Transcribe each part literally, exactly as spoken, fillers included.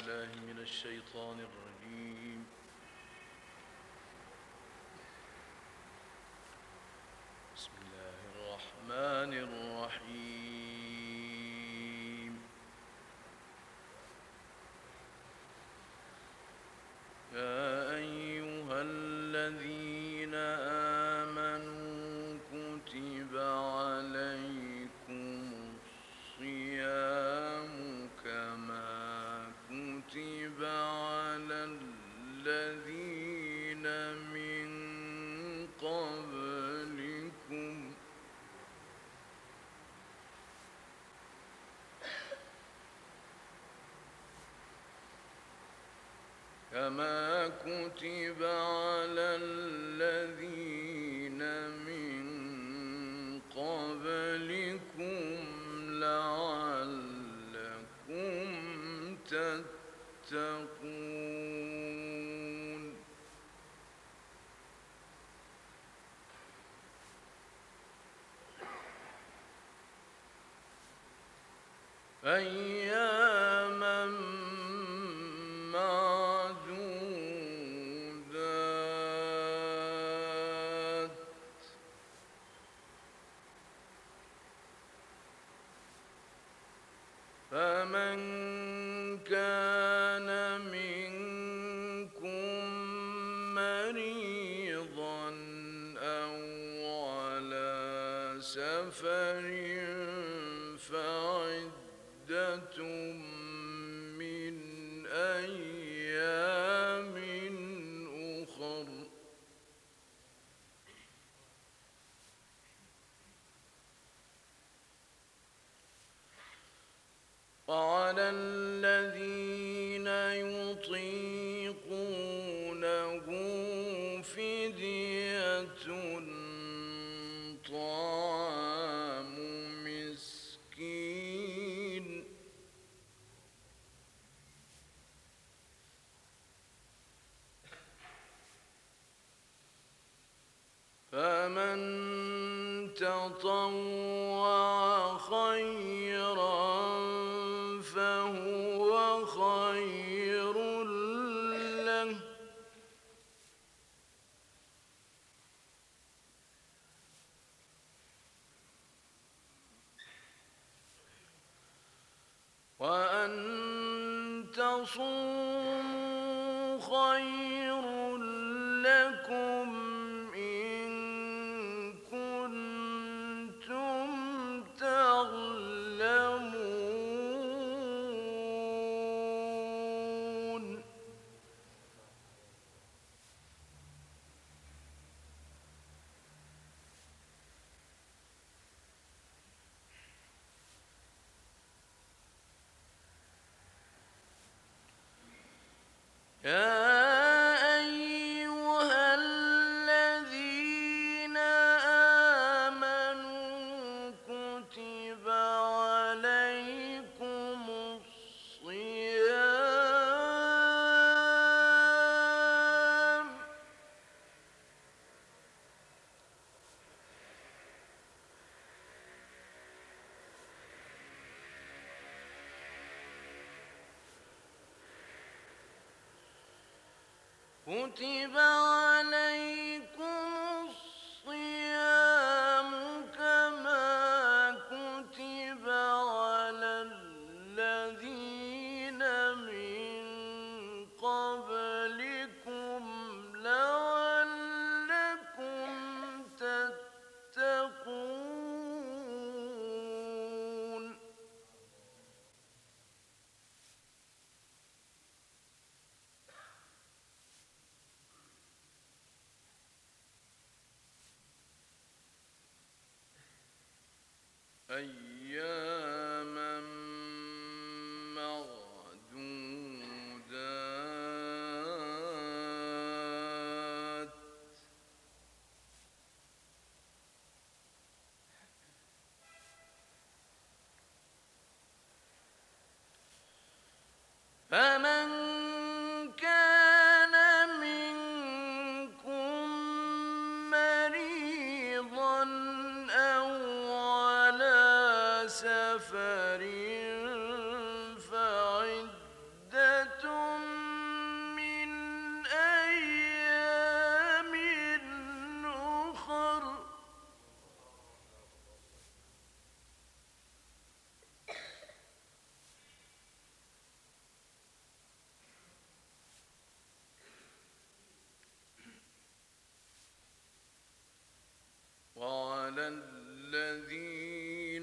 بالله من الشيطان الرجيم. بسم الله الرحمن الرحيم. يا أيها الذين آمنوا كتب عليكم الصيام كما كتب على الذين من قبلكم كما كتب على الذين من قبلكم لعلكم تتقون. أياما معدودات فمن كان منكم مريضا أو على سفر فعدة من أيام أخر. وعلى الذين يطيقونه فدية طعام مسكين فمن تطوع خيرا فهو خير له وأن تصوموا خير لكم إن كنتم تعلمون. يا أيها الذين آمنوا كتب عليكم الصيام كتب عليكم الصيام كما كتب على الذين من قبلكم لعلكم تتقون. أياما معدودات فمن كان منكم مريضا أو على سفر فعدة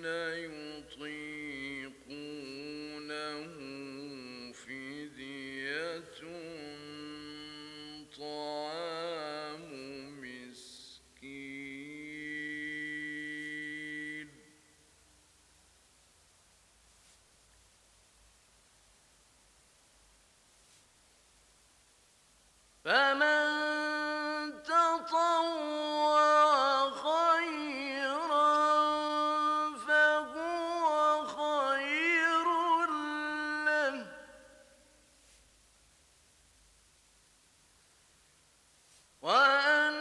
يطيقونه فدية طعام مسكين فمن تطوع خيرا فهو خير له وأن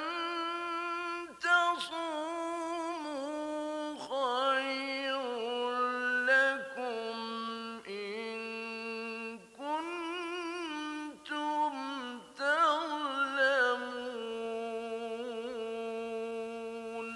تصوموا خير لكم إن كنتم تعلمون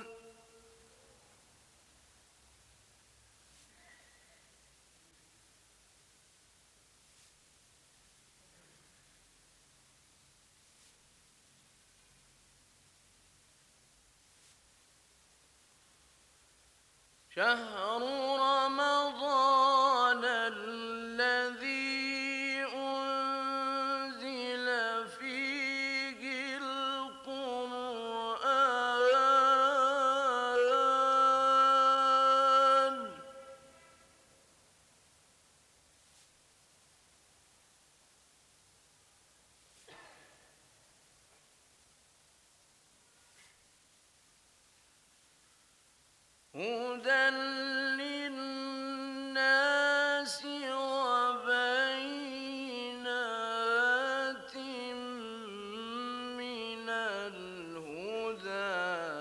شهر رمضان الذي أنزل فيه القرآن هدى للناس وبينات من الهدى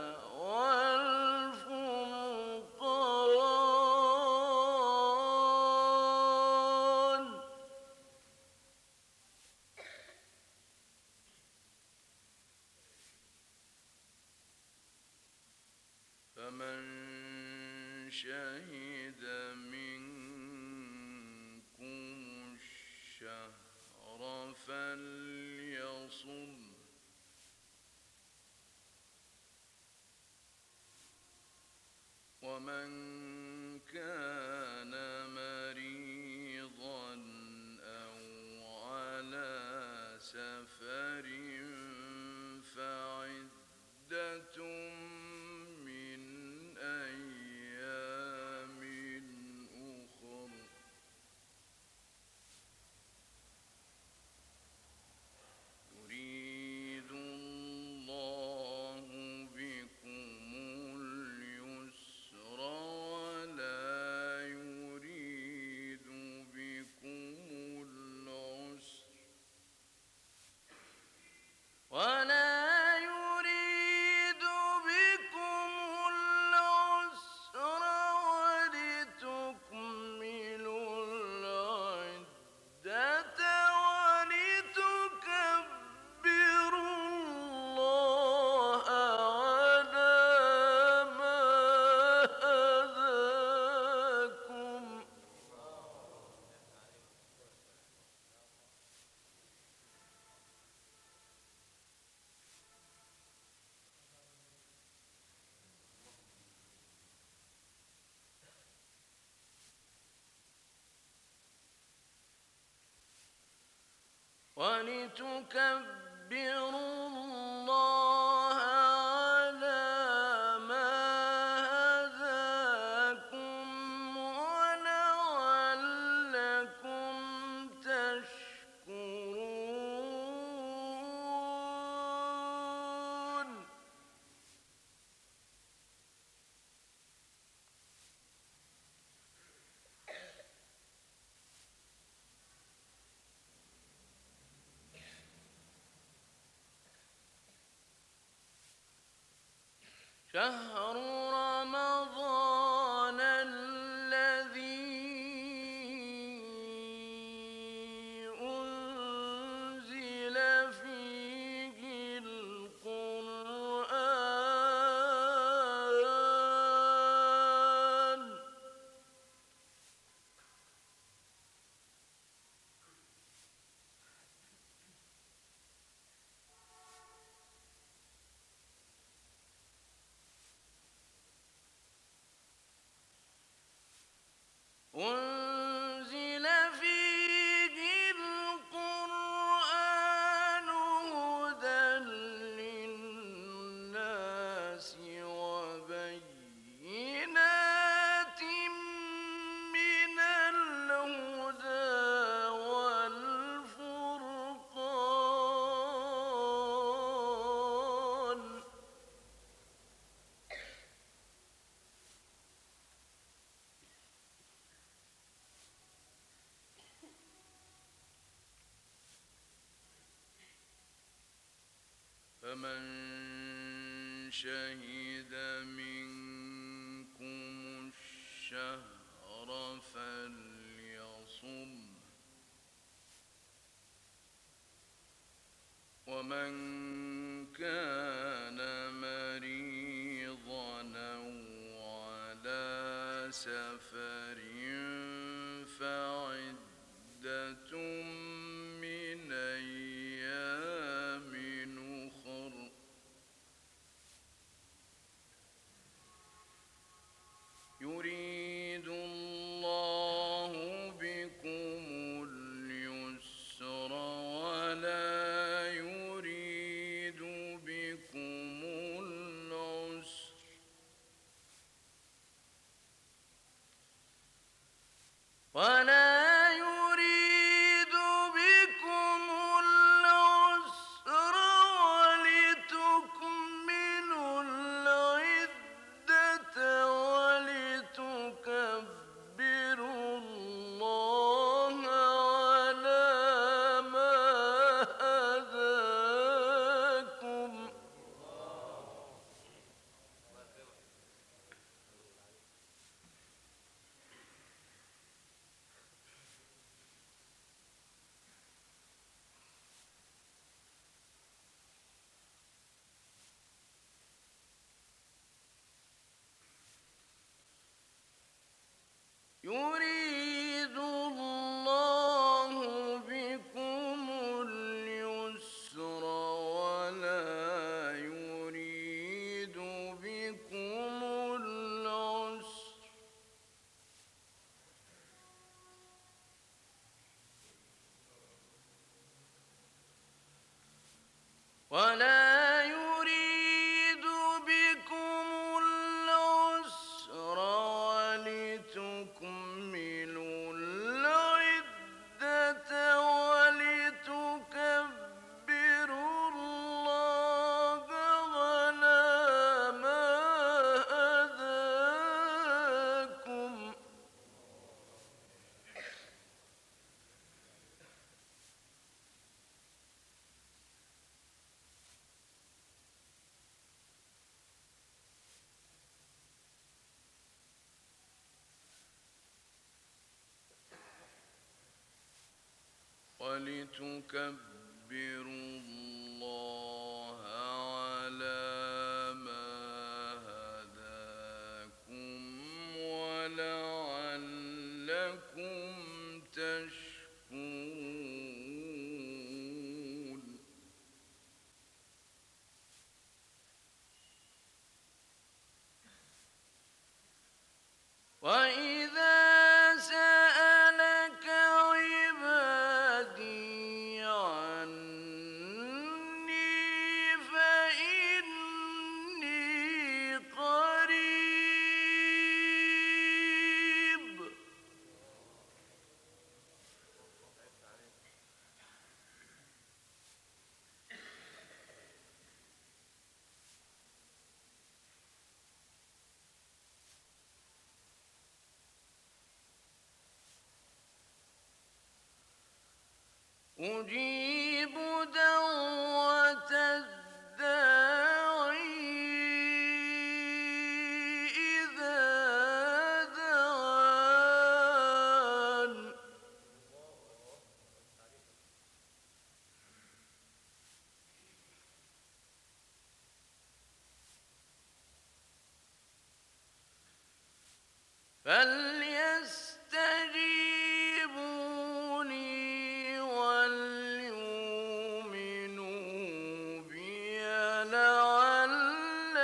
والفرقان فمن شهد منكم الشهر فليصم ومن كان مريضا أو على سفر فعدة من أيام أخر يريد الله بكم اليسر ولا يريد بكم العسر ولا يريد بكم العسر ولتكملوا العدة ولتكبروا الله على ما هداكم ولتكبروا الله على ما هداكم ولعلكم تشكرون شهر رمضان الذي أنزل فيه القرآن أنزل فيه القرآن هدى للناس وبينات من الهدى والفرقان فمن شهد منكم الشهر فليصم ومن كان مريضا أو على سفر فعدة من أيام أخر يريد الله بكم اليسر ولا يريد بكم العسر ولا يريد بكم العسر ولتكملوا العدة ولتكبروا الله على ما هداكم يريد الله بكم اليسر ولا يريد بكم العسر ولا يريد بكم العسر ولتكملوا العدة ولتكبروا الله على ما هداكم ولتكبروا الله على ما هداكم ولعلكم تشكرون وإذا سألك عبادي عني فإني قريب أجيب دعوة الداعي إذا دعان فليستجيبوا لي وليؤمنوا بي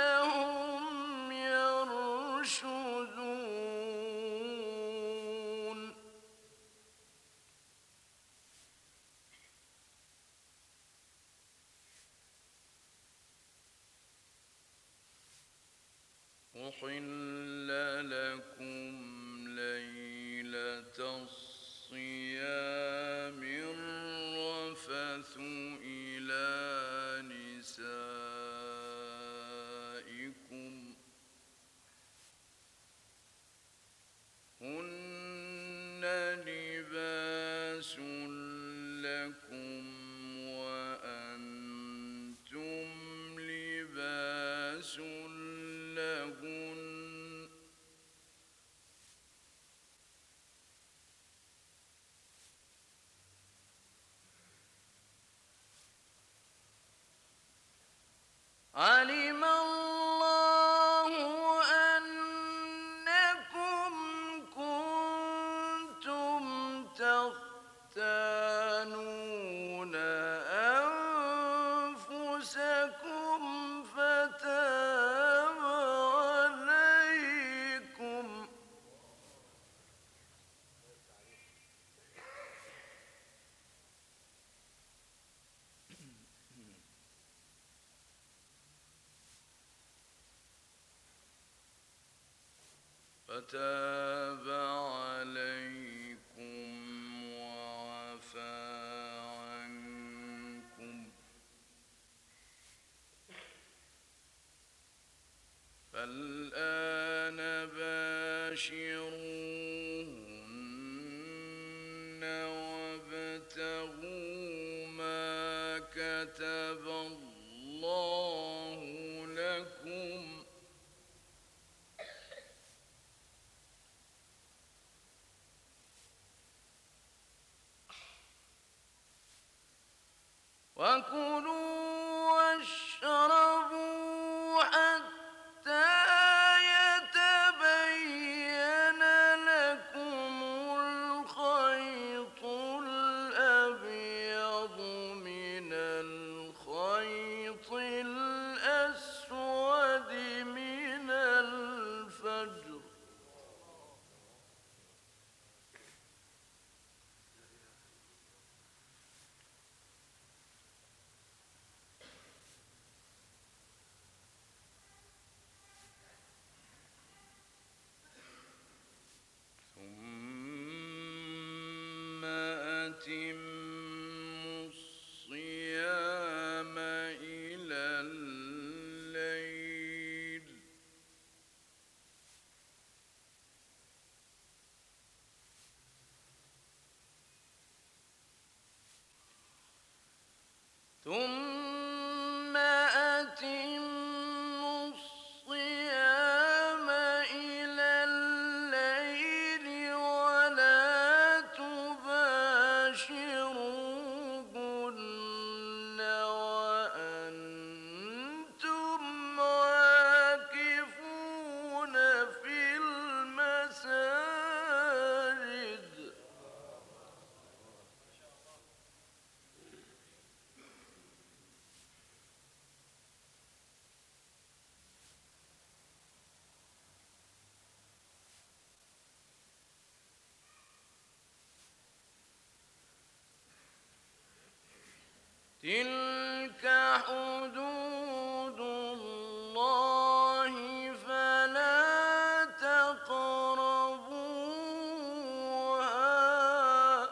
لعلهم يرشدون أحل لكم ليلة الصيام الرفث إلى نسائكم هن لباس لكم وأنتم لباس لهن علم الله أنكم كنتم تختانون أنفسكم فتاب عليكم فتاب عليكم وعفى عنكم فالآن باشروهن وابتغوا ما كتب الله لكم وكلوا واشربوا حتى يتبين لكم الخيط الأبيض من الخيط الأسود من الفجر ثم أتموا الصيام إلى الليل ثم أتموا الصيام إلى الليل ولا تباشروهن وأنتم عاكفون في المساجد تلك حدود الله فلا تقربوها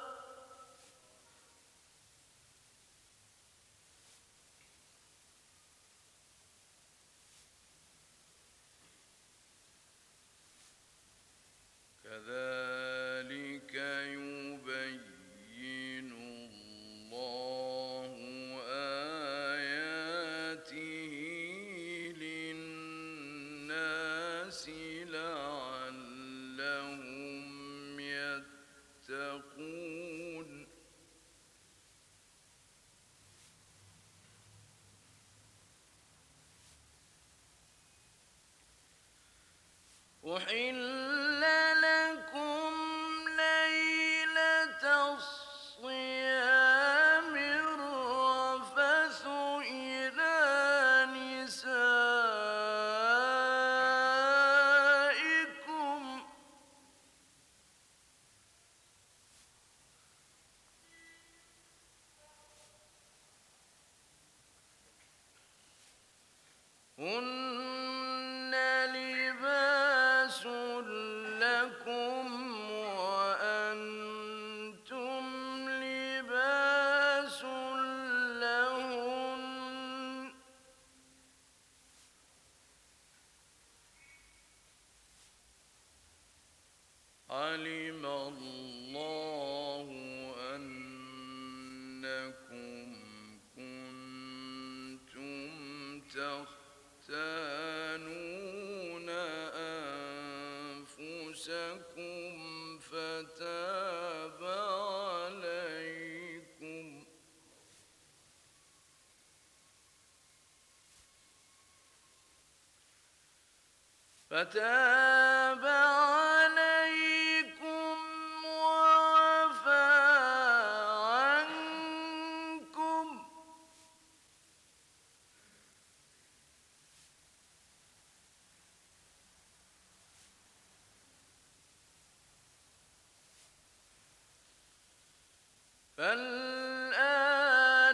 كذلك يبين الله آياته للناس لعلهم يتقون أحل لكم ليلة الصيام الرفث إلى نسائكم هن لباس عَلِمَ اللَّهُ أَنَّكُمْ كُنتُمْ تَخْتَانُونَ أَنفُسَكُمْ فَتَابَ عَلَيْكُمْ فتاب عليكم وعفى عنكم فالآن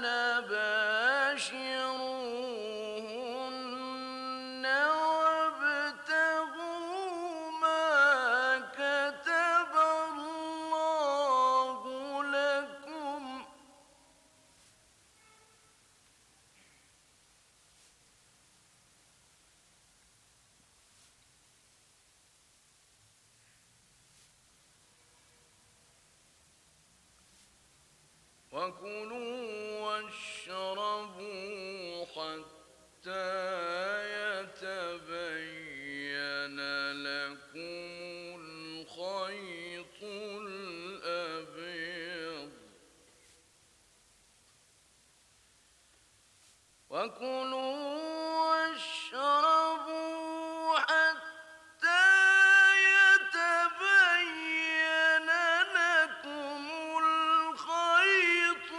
باشروهن وابتغوا ما كتب الله لكم وكلوا واشربوا حتى يتبين لكم الخيط الأبيض وكلوا واشربوا حتى يتبين لكم الخيط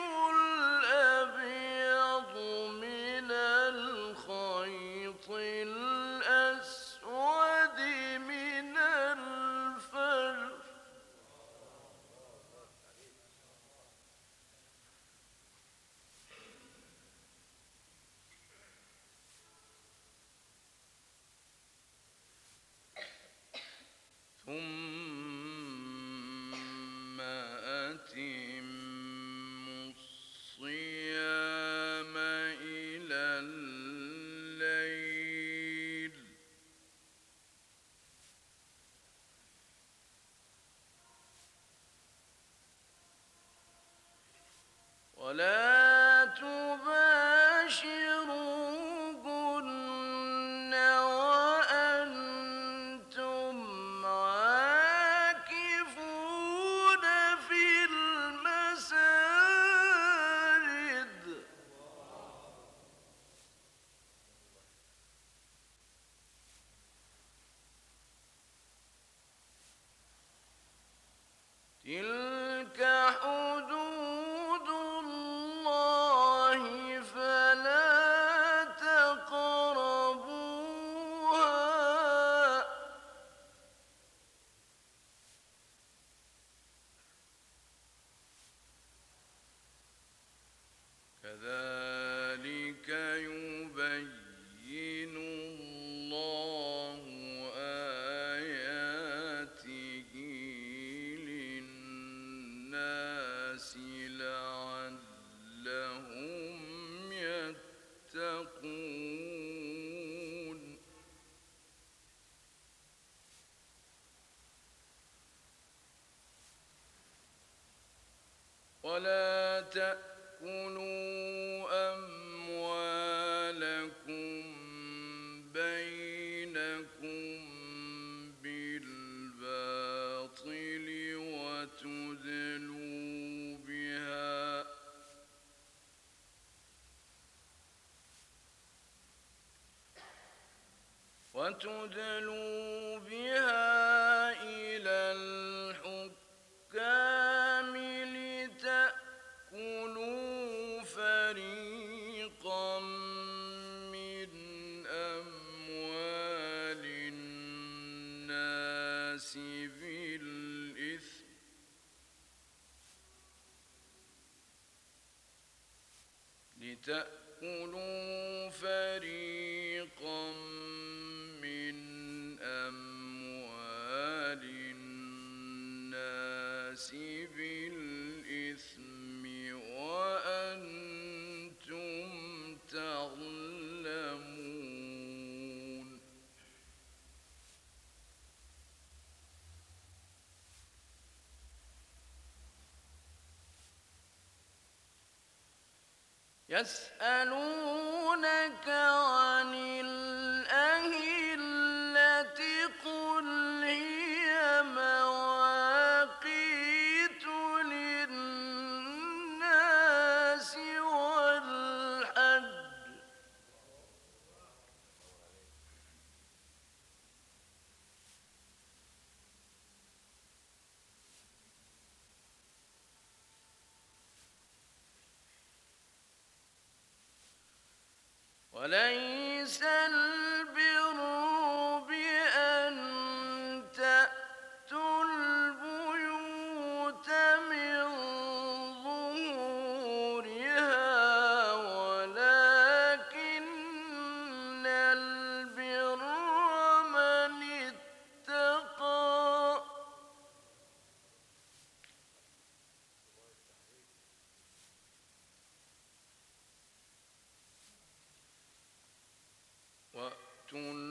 الأبيض من الخيط الأسود من الفجر ثم أتموا الصيام إلى الليل ولا تباشروهن وأنتم عاكفون في المساجد تلك حدود الله فلا تقربوها كذلك يبين الله آياته للناس لعلهم يتقون ولا تأكلوا أموالكم بينكم بالباطل وتدلوا بها وتدلوا بها إلى الحكام لتأكلوا فريقا من أموال الناس بالإثم لتأكلوا فريقا من أموال الناس بالإثم وأنتم تعلمون يسألونك عن الأهلة قل هي مواقيت للناس والحج وليس البر بأن تأتوا البيوت من ظهورها ولكن البر من اتقى وأتوا